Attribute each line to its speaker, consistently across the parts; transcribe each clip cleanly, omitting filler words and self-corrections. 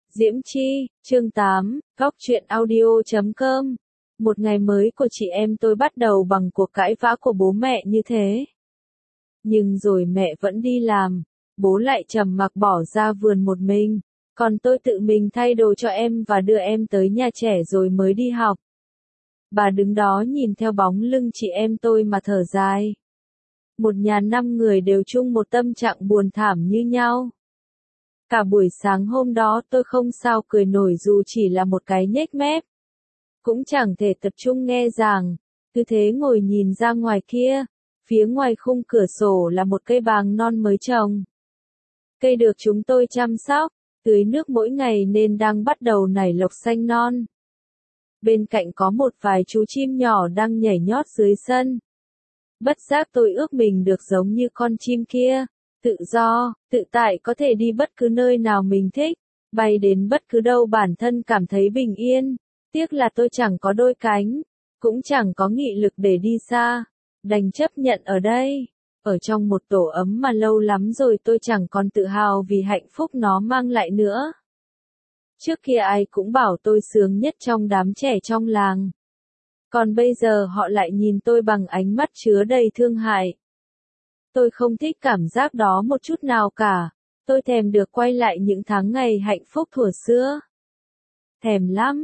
Speaker 1: Diễm Chi, chương 8, góc truyện audio.com. Một ngày mới của chị em tôi bắt đầu bằng cuộc cãi vã của bố mẹ như thế. Nhưng rồi mẹ vẫn đi làm, bố lại trầm mặc bỏ ra vườn một mình, còn tôi tự mình thay đồ cho em và đưa em tới nhà trẻ rồi mới đi học. Bà đứng đó nhìn theo bóng lưng chị em tôi mà thở dài. Một nhà 5 người đều chung một tâm trạng buồn thảm như nhau. Cả buổi sáng hôm đó tôi không sao cười nổi dù chỉ là một cái nhếch mép. Cũng chẳng thể tập trung nghe giảng, cứ thế ngồi nhìn ra ngoài kia, phía ngoài khung cửa sổ là một cây bàng non mới trồng. Cây được chúng tôi chăm sóc, tưới nước mỗi ngày nên đang bắt đầu nảy lộc xanh non. Bên cạnh có một vài chú chim nhỏ đang nhảy nhót dưới sân. Bất giác tôi ước mình được giống như con chim kia. Tự do, tự tại có thể đi bất cứ nơi nào mình thích, bay đến bất cứ đâu bản thân cảm thấy bình yên. Tiếc là tôi chẳng có đôi cánh, cũng chẳng có nghị lực để đi xa, đành chấp nhận ở đây, ở trong một tổ ấm mà lâu lắm rồi tôi chẳng còn tự hào vì hạnh phúc nó mang lại nữa. Trước kia ai cũng bảo tôi sướng nhất trong đám trẻ trong làng. Còn bây giờ họ lại nhìn tôi bằng ánh mắt chứa đầy thương hại. Tôi không thích cảm giác đó một chút nào cả, tôi thèm được quay lại những tháng ngày hạnh phúc thuở xưa. Thèm lắm,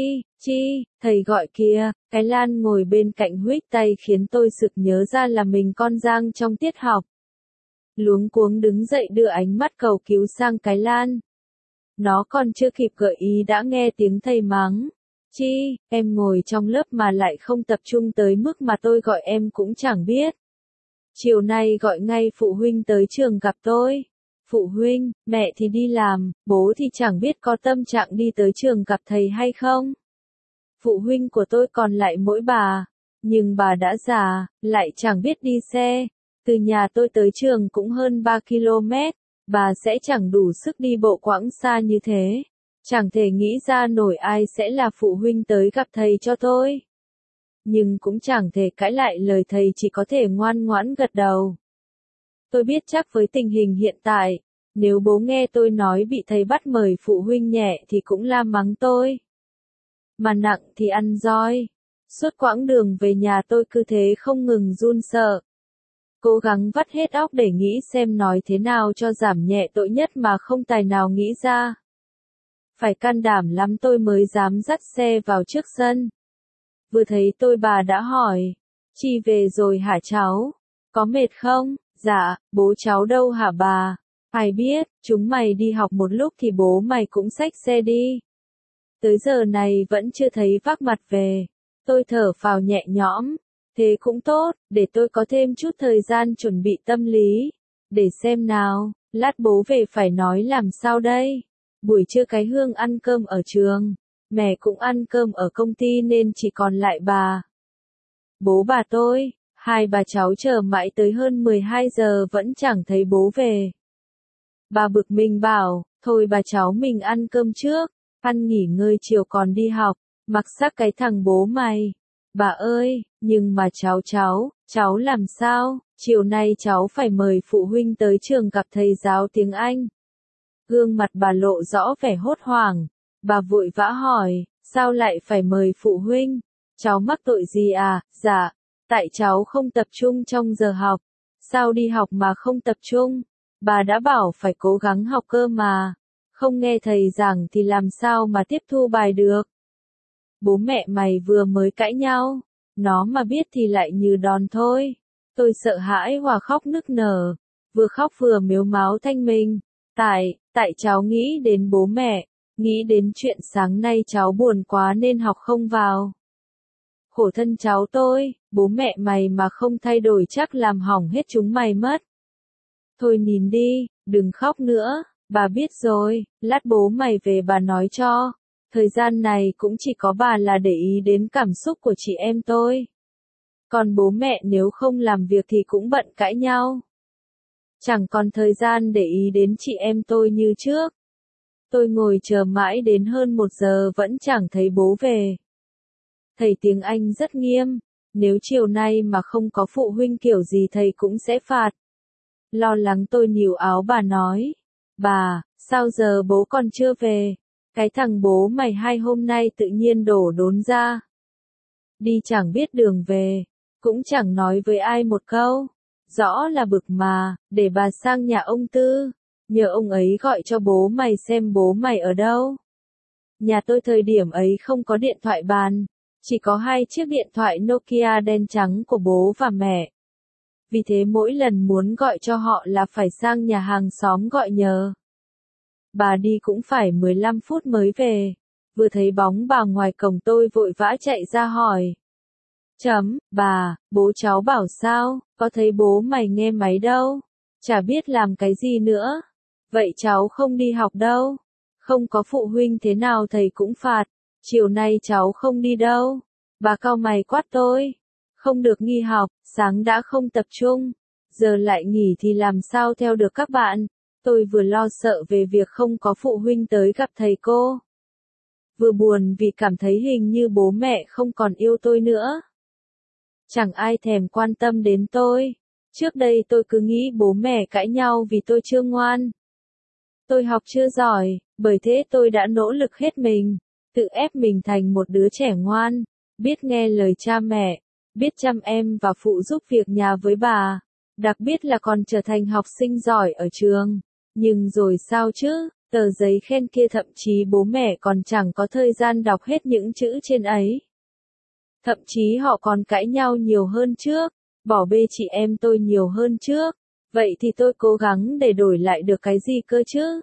Speaker 1: Chi, thầy gọi kìa, cái Lan ngồi bên cạnh huých tay khiến tôi sực nhớ ra là mình con Giang trong tiết học. Luống cuống đứng dậy đưa ánh mắt cầu cứu sang cái Lan. Nó còn chưa kịp gợi ý đã nghe tiếng thầy mắng. Chi, em ngồi trong lớp mà lại không tập trung tới mức mà tôi gọi em cũng chẳng biết. Chiều nay gọi ngay phụ huynh tới trường gặp tôi. Phụ huynh, mẹ thì đi làm, bố thì chẳng biết có tâm trạng đi tới trường gặp thầy hay không. Phụ huynh của tôi còn lại mỗi bà, nhưng bà đã già, lại chẳng biết đi xe. Từ nhà tôi tới trường cũng hơn 3 km, bà sẽ chẳng đủ sức đi bộ quãng xa như thế. Chẳng thể nghĩ ra nổi ai sẽ là phụ huynh tới gặp thầy cho tôi. Nhưng cũng chẳng thể cãi lại lời thầy, chỉ có thể ngoan ngoãn gật đầu. Tôi biết chắc với tình hình hiện tại, nếu bố nghe tôi nói bị thầy bắt mời phụ huynh nhẹ thì cũng la mắng tôi. Mà nặng thì ăn roi. Suốt quãng đường về nhà tôi cứ thế không ngừng run sợ. Cố gắng vắt hết óc để nghĩ xem nói thế nào cho giảm nhẹ tội nhất mà không tài nào nghĩ ra. Phải can đảm lắm tôi mới dám dắt xe vào trước sân. Vừa thấy tôi bà đã hỏi, Chi về rồi hả cháu? Có mệt không? Dạ, bố cháu đâu hả bà? Ai biết, chúng mày đi học một lúc thì bố mày cũng xách xe đi. Tới giờ này vẫn chưa thấy vác mặt về. Tôi thở phào nhẹ nhõm. Thế cũng tốt, để tôi có thêm chút thời gian chuẩn bị tâm lý. Để xem nào, lát bố về phải nói làm sao đây? Buổi trưa cái Hương ăn cơm ở trường. Mẹ cũng ăn cơm ở công ty nên chỉ còn lại bà. Bố bà tôi, hai bà cháu chờ mãi tới hơn 12 giờ vẫn chẳng thấy bố về. Bà bực mình bảo, thôi bà cháu mình ăn cơm trước, ăn nghỉ ngơi chiều còn đi học, mặc xác cái thằng bố mày. Bà ơi, nhưng mà cháu làm sao, chiều nay cháu phải mời phụ huynh tới trường gặp thầy giáo tiếng Anh. Gương mặt bà lộ rõ vẻ hốt hoảng, bà vội vã hỏi, sao lại phải mời phụ huynh? Cháu mắc tội gì à? Dạ, tại cháu không tập trung trong giờ học. Sao đi học mà không tập trung? Bà đã bảo phải cố gắng học cơ mà. Không nghe thầy giảng thì làm sao mà tiếp thu bài được? Bố mẹ mày vừa mới cãi nhau, nó mà biết thì lại như đòn thôi. Tôi sợ hãi hòa khóc nức nở, vừa khóc vừa mếu máo thanh mình. Tại cháu nghĩ đến bố mẹ, nghĩ đến chuyện sáng nay cháu buồn quá nên học không vào. Khổ thân cháu tôi, bố mẹ mày mà không thay đổi chắc làm hỏng hết chúng mày mất. Thôi nín đi, đừng khóc nữa, bà biết rồi, lát bố mày về bà nói cho. Thời gian này cũng chỉ có bà là để ý đến cảm xúc của chị em tôi. Còn bố mẹ nếu không làm việc thì cũng bận cãi nhau. Chẳng còn thời gian để ý đến chị em tôi như trước. Tôi ngồi chờ mãi đến hơn 1 giờ vẫn chẳng thấy bố về. Thầy tiếng Anh rất nghiêm, nếu chiều nay mà không có phụ huynh kiểu gì thầy cũng sẽ phạt. Lo lắng tôi níu áo bà nói, bà, sao giờ bố còn chưa về? Cái thằng bố mày hai hôm nay tự nhiên đổ đốn ra. Đi chẳng biết đường về, cũng chẳng nói với ai một câu. Rõ là bực mà, để bà sang nhà ông Tư, nhờ ông ấy gọi cho bố mày xem bố mày ở đâu. Nhà tôi thời điểm ấy không có điện thoại bàn, chỉ có 2 chiếc điện thoại Nokia đen trắng của bố và mẹ. Vì thế mỗi lần muốn gọi cho họ là phải sang nhà hàng xóm gọi nhờ. Bà đi cũng phải 15 phút mới về. Vừa thấy bóng bà ngoài cổng tôi vội vã chạy ra hỏi. Bà, bố cháu bảo sao, có thấy bố mày nghe máy đâu, chả biết làm cái gì nữa. Vậy cháu không đi học đâu, không có phụ huynh thế nào thầy cũng phạt, chiều nay cháu không đi đâu. Bà cau mày quát tôi, không được nghỉ học, sáng đã không tập trung, giờ lại nghỉ thì làm sao theo được các bạn. Tôi vừa lo sợ về việc không có phụ huynh tới gặp thầy cô, vừa buồn vì cảm thấy hình như bố mẹ không còn yêu tôi nữa. Chẳng ai thèm quan tâm đến tôi. Trước đây tôi cứ nghĩ bố mẹ cãi nhau vì tôi chưa ngoan. Tôi học chưa giỏi, bởi thế tôi đã nỗ lực hết mình, tự ép mình thành một đứa trẻ ngoan, biết nghe lời cha mẹ, biết chăm em và phụ giúp việc nhà với bà, đặc biệt là còn trở thành học sinh giỏi ở trường. Nhưng rồi sao chứ, tờ giấy khen kia thậm chí bố mẹ còn chẳng có thời gian đọc hết những chữ trên ấy. Thậm chí họ còn cãi nhau nhiều hơn trước, bỏ bê chị em tôi nhiều hơn trước. Vậy thì tôi cố gắng để đổi lại được cái gì cơ chứ?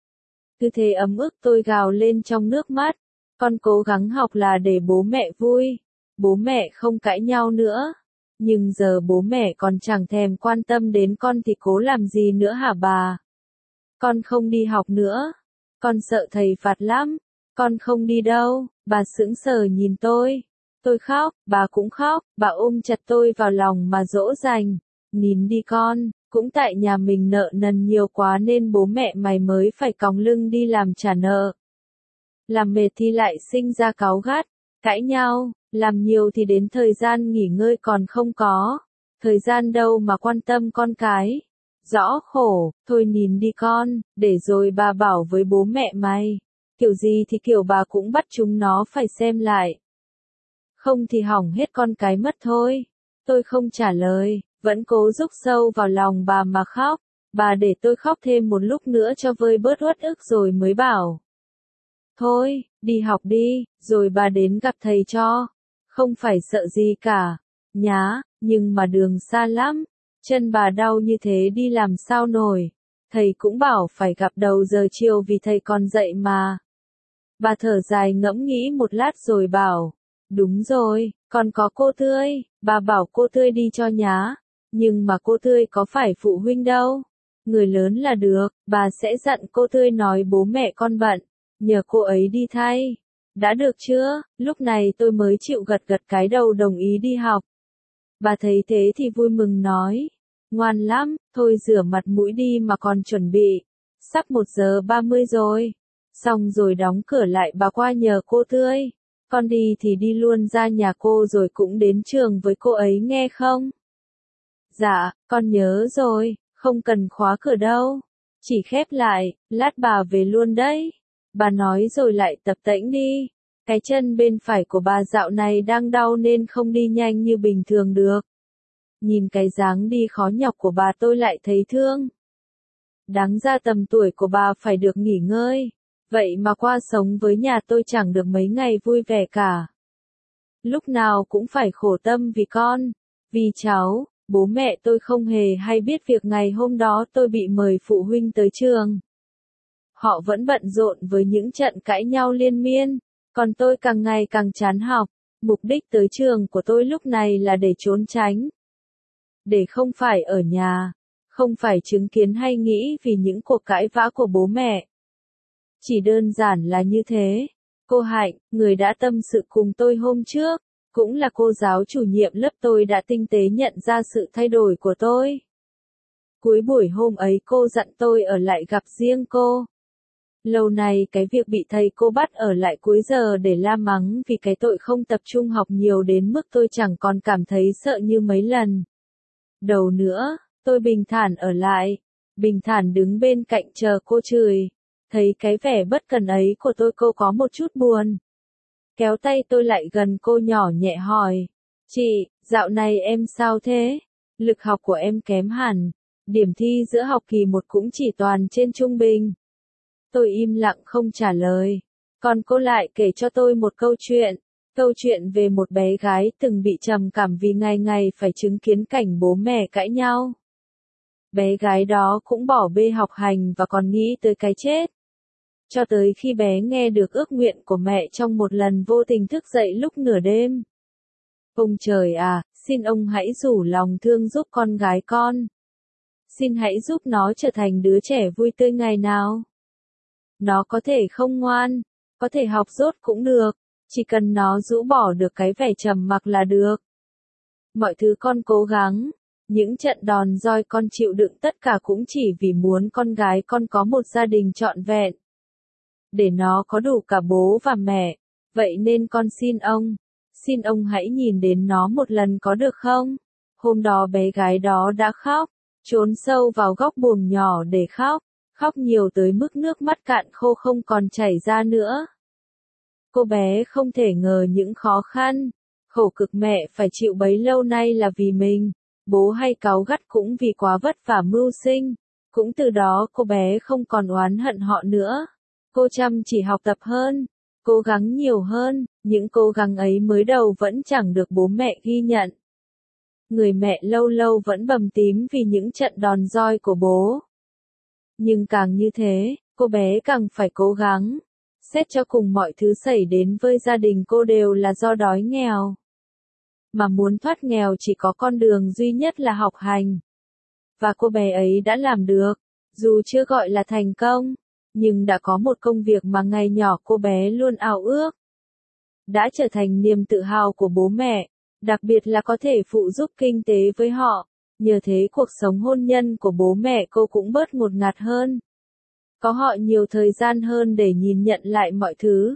Speaker 1: Cứ thế ấm ức tôi gào lên trong nước mắt. Con cố gắng học là để bố mẹ vui. Bố mẹ không cãi nhau nữa. Nhưng giờ bố mẹ còn chẳng thèm quan tâm đến con thì cố làm gì nữa hả bà? Con không đi học nữa. Con sợ thầy phạt lắm. Con không đi đâu. Bà sững sờ nhìn tôi. Tôi khóc, bà cũng khóc, bà ôm chặt tôi vào lòng mà dỗ dành. Nín đi con, cũng tại nhà mình nợ nần nhiều quá nên bố mẹ mày mới phải còng lưng đi làm trả nợ. Làm mệt thì lại sinh ra cáu gắt, cãi nhau, làm nhiều thì đến thời gian nghỉ ngơi còn không có. Thời gian đâu mà quan tâm con cái. Rõ khổ, thôi nín đi con, để rồi bà bảo với bố mẹ mày. Kiểu gì thì kiểu bà cũng bắt chúng nó phải xem lại. Không thì hỏng hết con cái mất thôi. Tôi không trả lời, vẫn cố rúc sâu vào lòng bà mà khóc. Bà để tôi khóc thêm một lúc nữa cho vơi bớt uất ức rồi mới bảo. Thôi, đi học đi, rồi bà đến gặp thầy cho. Không phải sợ gì cả. Nhá, nhưng mà đường xa lắm. Chân bà đau như thế đi làm sao nổi. Thầy cũng bảo phải gặp đầu giờ chiều vì thầy còn dậy mà. Bà thở dài ngẫm nghĩ một lát rồi bảo. Đúng rồi, còn có cô Tươi, bà bảo cô Tươi đi cho nhá. Nhưng mà cô Tươi có phải phụ huynh đâu. Người lớn là được, bà sẽ dặn cô Tươi nói bố mẹ con bận, nhờ cô ấy đi thay. Đã được chưa? Lúc này tôi mới chịu gật gật cái đầu đồng ý đi học. Bà thấy thế thì vui mừng nói. Ngoan lắm, thôi rửa mặt mũi đi mà còn chuẩn bị. Sắp 1:30 rồi. Xong rồi đóng cửa lại bà qua nhờ cô Tươi. Con đi thì đi luôn ra nhà cô rồi cũng đến trường với cô ấy nghe không? Dạ, con nhớ rồi, không cần khóa cửa đâu. Chỉ khép lại, lát bà về luôn đấy. Bà nói rồi lại tập tễnh đi. Cái chân bên phải của bà dạo này đang đau nên không đi nhanh như bình thường được. Nhìn cái dáng đi khó nhọc của bà tôi lại thấy thương. Đáng ra tầm tuổi của bà phải được nghỉ ngơi. Vậy mà qua sống với nhà tôi chẳng được mấy ngày vui vẻ cả. Lúc nào cũng phải khổ tâm vì con, vì cháu, bố mẹ tôi không hề hay biết việc ngày hôm đó tôi bị mời phụ huynh tới trường. Họ vẫn bận rộn với những trận cãi nhau liên miên, còn tôi càng ngày càng chán học. Mục đích tới trường của tôi lúc này là để trốn tránh. Để không phải ở nhà, không phải chứng kiến hay nghĩ vì những cuộc cãi vã của bố mẹ. Chỉ đơn giản là như thế. Cô Hạnh, người đã tâm sự cùng tôi hôm trước, cũng là cô giáo chủ nhiệm lớp tôi đã tinh tế nhận ra sự thay đổi của tôi. Cuối buổi hôm ấy cô dặn tôi ở lại gặp riêng cô. Lâu nay cái việc bị thầy cô bắt ở lại cuối giờ để la mắng vì cái tội không tập trung học nhiều đến mức tôi chẳng còn cảm thấy sợ như mấy lần đầu nữa. Tôi bình thản ở lại, bình thản đứng bên cạnh chờ cô chửi. Thấy cái vẻ bất cần ấy của tôi cô có một chút buồn. Kéo tay tôi lại gần cô nhỏ nhẹ hỏi. Chị, dạo này em sao thế? Lực học của em kém hẳn. Điểm thi giữa học kỳ 1 cũng chỉ toàn trên trung bình. Tôi im lặng không trả lời. Còn cô lại kể cho tôi một câu chuyện. Câu chuyện về một bé gái từng bị trầm cảm vì ngày ngày phải chứng kiến cảnh bố mẹ cãi nhau. Bé gái đó cũng bỏ bê học hành và còn nghĩ tới cái chết. Cho tới khi bé nghe được ước nguyện của mẹ trong một lần vô tình thức dậy lúc nửa đêm. Ông trời à, xin ông hãy rủ lòng thương giúp con gái con. Xin hãy giúp nó trở thành đứa trẻ vui tươi ngày nào. Nó có thể không ngoan, có thể học dốt cũng được, chỉ cần nó rũ bỏ được cái vẻ trầm mặc là được. Mọi thứ con cố gắng, những trận đòn roi con chịu đựng tất cả cũng chỉ vì muốn con gái con có một gia đình trọn vẹn. Để nó có đủ cả bố và mẹ, vậy nên con xin ông hãy nhìn đến nó một lần có được không? Hôm đó bé gái đó đã khóc, trốn sâu vào góc buồng nhỏ để khóc, khóc nhiều tới mức nước mắt cạn khô không còn chảy ra nữa. Cô bé không thể ngờ những khó khăn, khổ cực mẹ phải chịu bấy lâu nay là vì mình, bố hay cáu gắt cũng vì quá vất vả mưu sinh, cũng từ đó cô bé không còn oán hận họ nữa. Cô chăm chỉ học tập hơn, cố gắng nhiều hơn, những cố gắng ấy mới đầu vẫn chẳng được bố mẹ ghi nhận. Người mẹ lâu lâu vẫn bầm tím vì những trận đòn roi của bố. Nhưng càng như thế, cô bé càng phải cố gắng. Xét cho cùng mọi thứ xảy đến với gia đình cô đều là do đói nghèo. Mà muốn thoát nghèo chỉ có con đường duy nhất là học hành. Và cô bé ấy đã làm được, dù chưa gọi là thành công, nhưng đã có một công việc mà ngày nhỏ cô bé luôn ao ước. Đã trở thành niềm tự hào của bố mẹ, đặc biệt là có thể phụ giúp kinh tế với họ, nhờ thế cuộc sống hôn nhân của bố mẹ cô cũng bớt ngột ngạt hơn. Có họ nhiều thời gian hơn để nhìn nhận lại mọi thứ.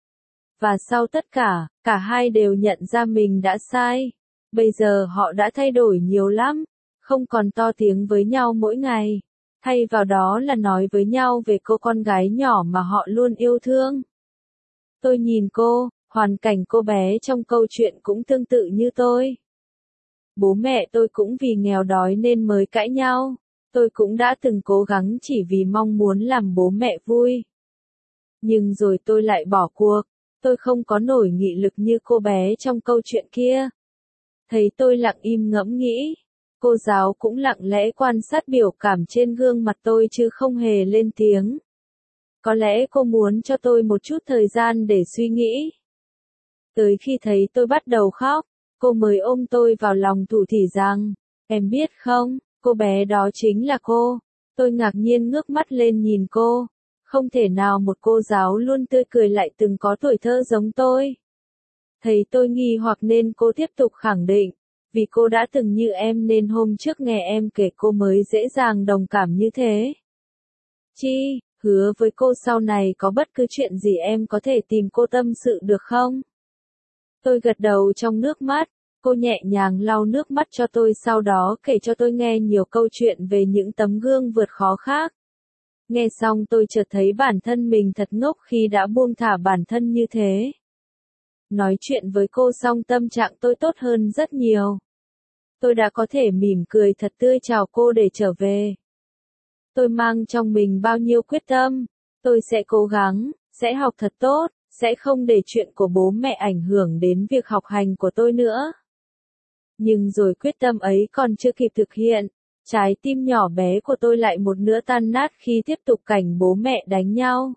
Speaker 1: Và sau tất cả, cả hai đều nhận ra mình đã sai. Bây giờ họ đã thay đổi nhiều lắm, không còn to tiếng với nhau mỗi ngày. Thay vào đó là nói với nhau về cô con gái nhỏ mà họ luôn yêu thương. Tôi nhìn cô, hoàn cảnh cô bé trong câu chuyện cũng tương tự như tôi. Bố mẹ tôi cũng vì nghèo đói nên mới cãi nhau. Tôi cũng đã từng cố gắng chỉ vì mong muốn làm bố mẹ vui. Nhưng rồi tôi lại bỏ cuộc, tôi không có nổi nghị lực như cô bé trong câu chuyện kia. Thấy tôi lặng im ngẫm nghĩ, cô giáo cũng lặng lẽ quan sát biểu cảm trên gương mặt tôi chứ không hề lên tiếng. Có lẽ cô muốn cho tôi một chút thời gian để suy nghĩ. Tới khi thấy tôi bắt đầu khóc, cô mới ôm tôi vào lòng thủ thỉ rằng, em biết không, cô bé đó chính là cô. Tôi ngạc nhiên ngước mắt lên nhìn cô. Không thể nào một cô giáo luôn tươi cười lại từng có tuổi thơ giống tôi. Thấy tôi nghi hoặc nên cô tiếp tục khẳng định. Vì cô đã từng như em nên hôm trước nghe em kể cô mới dễ dàng đồng cảm như thế. Chi, hứa với cô sau này có bất cứ chuyện gì em có thể tìm cô tâm sự được không? Tôi gật đầu trong nước mắt. Cô nhẹ nhàng lau nước mắt cho tôi sau đó kể cho tôi nghe nhiều câu chuyện về những tấm gương vượt khó khác. Nghe xong tôi chợt thấy bản thân mình thật ngốc khi đã buông thả bản thân như thế. Nói chuyện với cô xong tâm trạng tôi tốt hơn rất nhiều. Tôi đã có thể mỉm cười thật tươi chào cô để trở về. Tôi mang trong mình bao nhiêu quyết tâm. Tôi sẽ cố gắng, sẽ học thật tốt, sẽ không để chuyện của bố mẹ ảnh hưởng đến việc học hành của tôi nữa. Nhưng rồi quyết tâm ấy còn chưa kịp thực hiện. Trái tim nhỏ bé của tôi lại một nữa tan nát khi tiếp tục cảnh bố mẹ đánh nhau.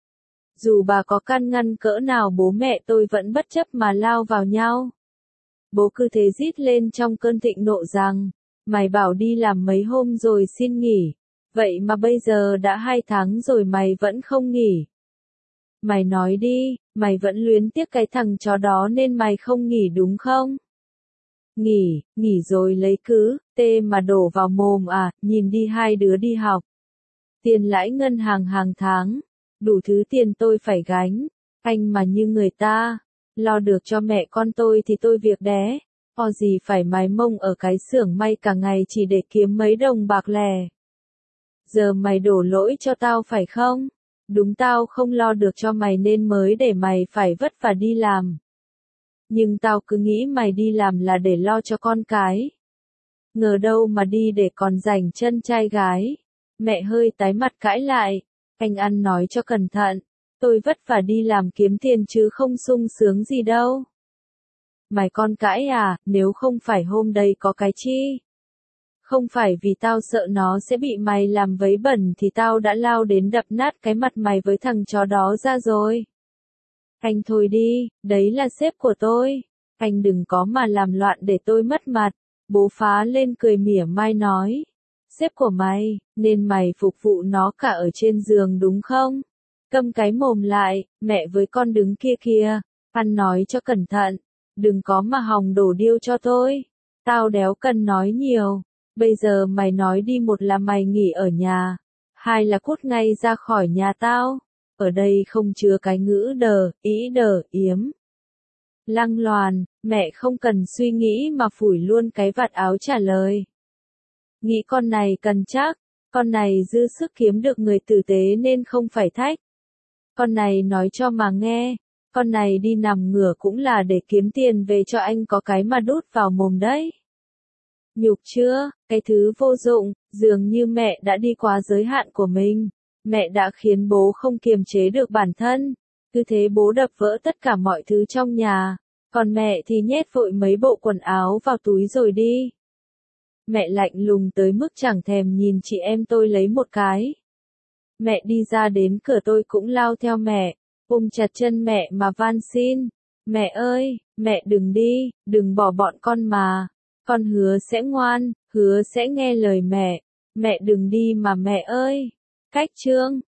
Speaker 1: Dù bà có can ngăn cỡ nào bố mẹ tôi vẫn bất chấp mà lao vào nhau. Bố cứ thế rít lên trong cơn thịnh nộ rằng, mày bảo đi làm mấy hôm rồi xin nghỉ, vậy mà bây giờ đã 2 tháng rồi mày vẫn không nghỉ. Mày nói đi, mày vẫn luyến tiếc cái thằng chó đó nên mày không nghỉ đúng không? Nghỉ rồi lấy cứ, tê mà đổ vào mồm à, nhìn đi hai đứa đi học. Tiền lãi ngân hàng hàng tháng, đủ thứ tiền tôi phải gánh, anh mà như người ta, lo được cho mẹ con tôi thì tôi việc đé, o gì phải mài mông ở cái xưởng may cả ngày chỉ để kiếm mấy đồng bạc lẻ. Giờ mày đổ lỗi cho tao phải không? Đúng tao không lo được cho mày nên mới để mày phải vất vả đi làm. Nhưng tao cứ nghĩ mày đi làm là để lo cho con cái. Ngờ đâu mà đi để còn rảnh chân trai gái. Mẹ hơi tái mặt cãi lại. Anh ăn nói cho cẩn thận. Tôi vất vả đi làm kiếm tiền chứ không sung sướng gì đâu. Mày con cãi à, nếu không phải hôm đây có cái chi. Không phải vì tao sợ nó sẽ bị mày làm vấy bẩn thì tao đã lao đến đập nát cái mặt mày với thằng chó đó ra rồi. Anh thôi đi, đấy là sếp của tôi. Anh đừng có mà làm loạn để tôi mất mặt. Bố phá lên cười mỉa mai nói. Sếp của mày, nên mày phục vụ nó cả ở trên giường đúng không? Câm cái mồm lại, mẹ với con đứng kia kìa. Ăn nói cho cẩn thận. Đừng có mà hòng đổ điêu cho tôi. Tao đéo cần nói nhiều. Bây giờ mày nói đi, một là mày nghỉ ở nhà. Hai là cút ngay ra khỏi nhà tao. Ở đây không chứa cái ngữ đờ, ý đờ, yếm. Lăng loàn, mẹ không cần suy nghĩ mà phủi luôn cái vạt áo trả lời. Nghĩ con này cần chắc, con này dư sức kiếm được người tử tế nên không phải thách. Con này nói cho mà nghe, con này đi nằm ngửa cũng là để kiếm tiền về cho anh có cái mà đút vào mồm đấy. Nhục chưa, cái thứ vô dụng, dường như mẹ đã đi quá giới hạn của mình. Mẹ đã khiến bố không kiềm chế được bản thân. Cứ thế bố đập vỡ tất cả mọi thứ trong nhà. Còn mẹ thì nhét vội mấy bộ quần áo vào túi rồi đi. Mẹ lạnh lùng tới mức chẳng thèm nhìn chị em tôi lấy một cái. Mẹ đi ra đến cửa tôi cũng lao theo mẹ, ôm chặt chân mẹ mà van xin. Mẹ ơi, mẹ đừng đi, đừng bỏ bọn con mà. Con hứa sẽ ngoan, hứa sẽ nghe lời mẹ. Mẹ đừng đi mà mẹ ơi. Cách chương